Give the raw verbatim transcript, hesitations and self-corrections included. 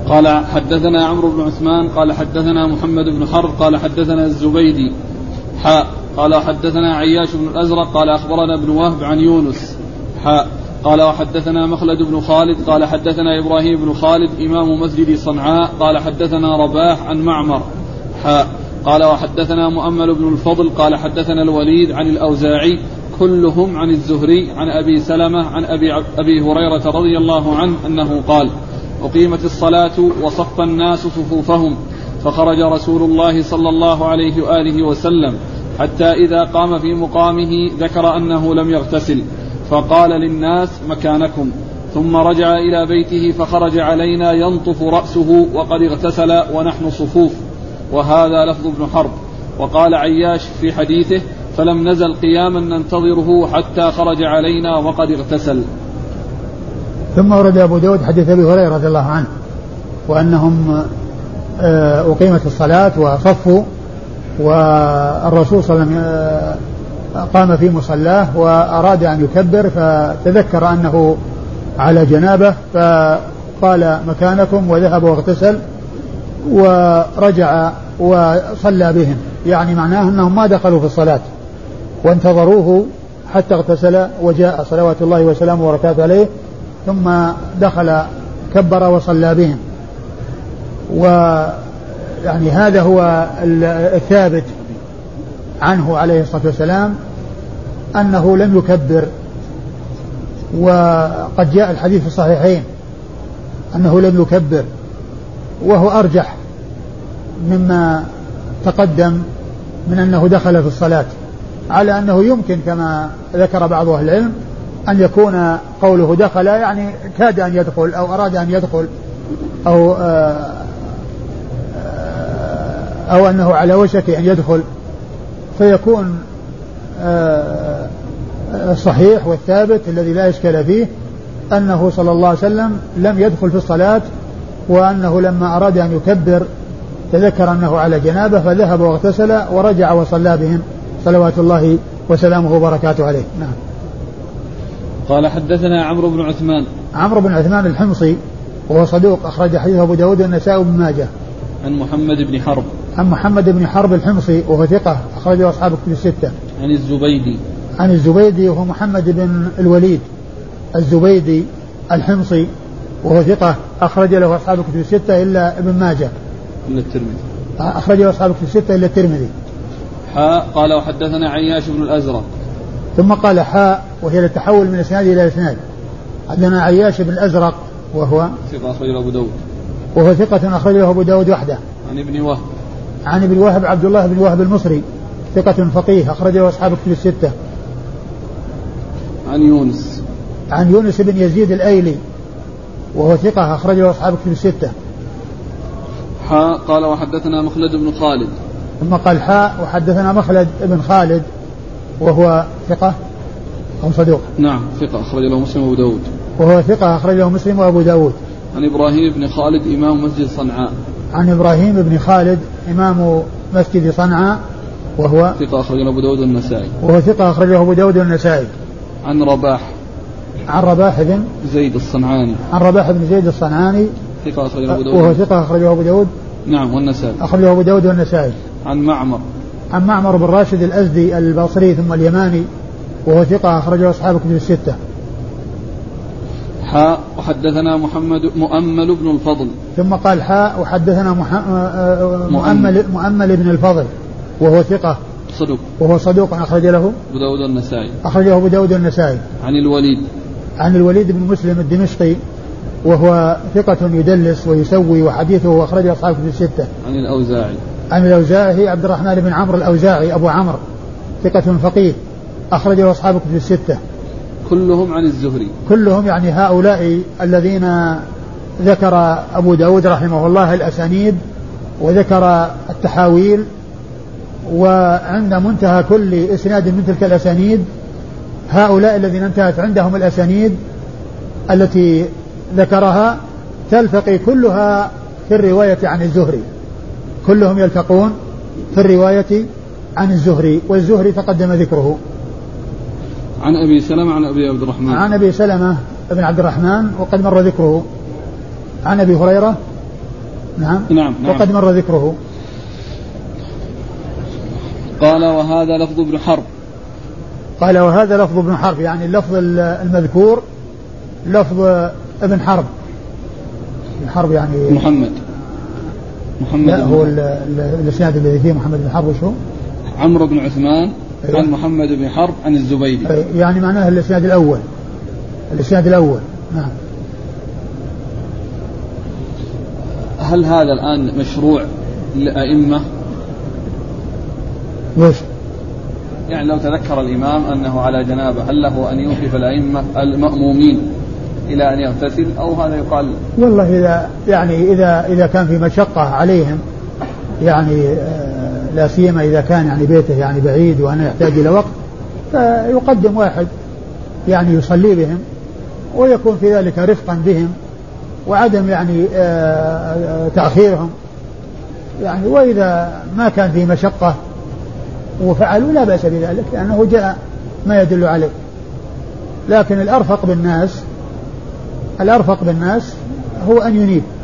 قال حدثنا عمرو بن عثمان قال حدثنا محمد بن حرب قال حدثنا الزبيدي حاء قال حدثنا عياش بن الأزرق قال أخبرنا ابن وهب عن يونس حاء قال وحدثنا مخلد بن خالد قال حدثنا إبراهيم بن خالد إمام مسجد صنعاء قال حدثنا رباح عن معمر حاء قال وحدثنا مؤمل بن الفضل قال حدثنا الوليد عن الأوزاعي كلهم عن الزهري عن أبي سلمة عن أبي, أبي هريرة رضي الله عنه أنه قال أقيمت الصلاة وصف الناس صفوفهم فخرج رسول الله صلى الله عليه وآله وسلم حتى إذا قام في مقامه ذكر أنه لم يغتسل فقال للناس مكانكم ثم رجع إلى بيته فخرج علينا ينطف رأسه وقد اغتسل ونحن صفوف. وهذا لفظ ابن حرب. وقال عياش في حديثه فلم نزل قياما ننتظره حتى خرج علينا وقد اغتسل. ثم ورد أبو داود حديث أبي هريرة رضي الله عنه وأنهم أقيمت الصلاة وصفوا والرسول صلى الله عليه وسلم قام في مصلاه وأراد أن يكبر فتذكر أنه على جنابه فقال مكانكم وذهب واغتسل ورجع وصلى بهم، يعني معناه أنهم ما دخلوا في الصلاة وانتظروه حتى اغتسل وجاء صلوات الله وسلامه وبركاته عليه ثم دخل كبر وصلى بهم. ويعني هذا هو الثابت عنه عليه الصلاة والسلام أنه لم يكبر، وقد جاء الحديث في الصحيحين أنه لم يكبر وهو أرجح مما تقدم من أنه دخل في الصلاة، على أنه يمكن كما ذكر بعض أهل العلم أن يكون قوله دخل يعني كاد أن يدخل أو أراد أن يدخل أو أو أنه على وشك أن يدخل، فيكون الصحيح والثابت الذي لا إشكال فيه أنه صلى الله عليه وسلم لم يدخل في الصلاة، وأنه لما أراد أن يكبر تذكر أنه على جنابه فذهب واغتسل ورجع وصلى بهم صلوات الله وسلامه وبركاته عليه. نعم. قال حدثنا عمرو بن عثمان. عمرو بن عثمان الحمصي وهو صدوق أخرج حديثه أبو داود والنسائي بن ماجه. عن محمد بن حرب. عن محمد بن حرب الحمصي وهو ثقة أخرجه أصحاب الكتب الستة. عن الزبيدي. عن الزبيدي وهو محمد بن الوليد الزبيدي الحمصي وهو ثقة أخرج له أصحاب الكتب الستة إلا ابن ماجه. إلا الترمذي. أخرج له أصحاب الكتب الستة إلا الترمذي. حاء قال وحدثنا عياش بن الأزرق. ثم قال حاء وهي التحول من إسناد إلى إسناد. حدثنا عياش بن الأزرق وهو ثقة أخرج له أبو داود. وهو ثقة أخرج له أبو داود وحده. عن ابن وهب. عن ابن وهب عبد الله بن وهب المصري ثقة فقيه أخرج له أصحاب الكتب الستة. عن يونس. عن يونس بن يزيد الأيلي وهو ثقة أخرج له أصحاب الكتب الستة. حاء قال وحدثنا مخلد بن خالد. ثم قال حاء وحدثنا مخلد بن خالد وهو ثقة أو صدوق. نعم ثقة أخرج له مسلم وأبو داود. وهو ثقة أخرج له مسلم وأبو داود. عن إبراهيم بن خالد إمام مسجد صنعاء. عن إبراهيم بن خالد إمام مسجد صنعاء وهو ثقة أخرج له أبو داود والنسائي. وهو ثقة أخرج له أبو داود والنسائي. عن رباح. عن رباح بن زيد الصنعاني. عن رباح بن زيد الصنعاني ثقة أخرج له أبو داود. وهو ثقة أخرج له أبو داود. نعم والنسائي. أخرج له أبو داود والنسائي. عن معمر. عن معمر بن راشد الأزدي البصري ثم اليماني وهو ثقة أخرجه أصحاب الكتب الستة. حاء وحدثنا محمد مؤمل بن الفضل. ثم قال حاء وحدثنا مؤمل مؤمل بن الفضل وهو ثقة صدوق وهو صدوق أخرج له أبو داود النسائي. أخرجه أبو داود النسائي. عن الوليد. عن الوليد بن مسلم الدمشقي وهو ثقة يدلس ويسوي وحديثه أخرجه أصحاب الكتب الستة. عن الأوزاعي. عن الأوزاعي عبد الرحمن بن عمرو الأوزاعي أبو عمرو ثقة فقيه أخرجه أصحاب الكتب الستة. كلهم عن الزهري. كلهم يعني هؤلاء الذين ذكر أبو داود رحمه الله الأسانيد وذكر التحاويل، وعند منتهى كل إسناد من تلك الأسانيد هؤلاء الذين انتهت عندهم الأسانيد التي ذكرها تلتقي كلها في الرواية عن الزهري، كلهم يلتقون في الرواية عن الزهري، والزهري تقدم ذكره. عن أبي سلمة عن أبي عبد الرحمن. عن أبي سلمة بن عبد الرحمن وقد مر ذكره. عن أبي هريرة نعم. نعم, نعم. وقد مر ذكره. قال وهذا لفظ ابن حرب. قال وهذا لفظ ابن حرب يعني اللفظ المذكور لفظ ابن حرب. ابن حرب يعني محمد محمد لا هو الاسناد الذي فيه محمد بن حرب وشو عمرو بن عثمان أيوة. عن محمد بن حرب عن الزبيدي يعني معناه الاسناد الأول الاسناد الأول. نعم. هل هذا الآن مشروع للأئمة؟ وش يعني لو تذكر الإمام أنه على جنابه هل له أن يوقف الأئمة المأمومين إلى أن يغتسل أو هذا يقال؟ والله إذا يعني إذا إذا كان في مشقة عليهم يعني آه لا سيما إذا كان يعني بيته يعني بعيد وأنا يحتاج إلى وقت فيقدم واحد يعني يصلي بهم ويكون في ذلك رفقا بهم وعدم يعني آه تأخيرهم يعني. وإذا ما كان في مشقة وفعلوا لا بأس بذلك لأنه جاء ما يدل عليه. لكن الأرفق بالناس الأرفق بالناس هو أن ينيب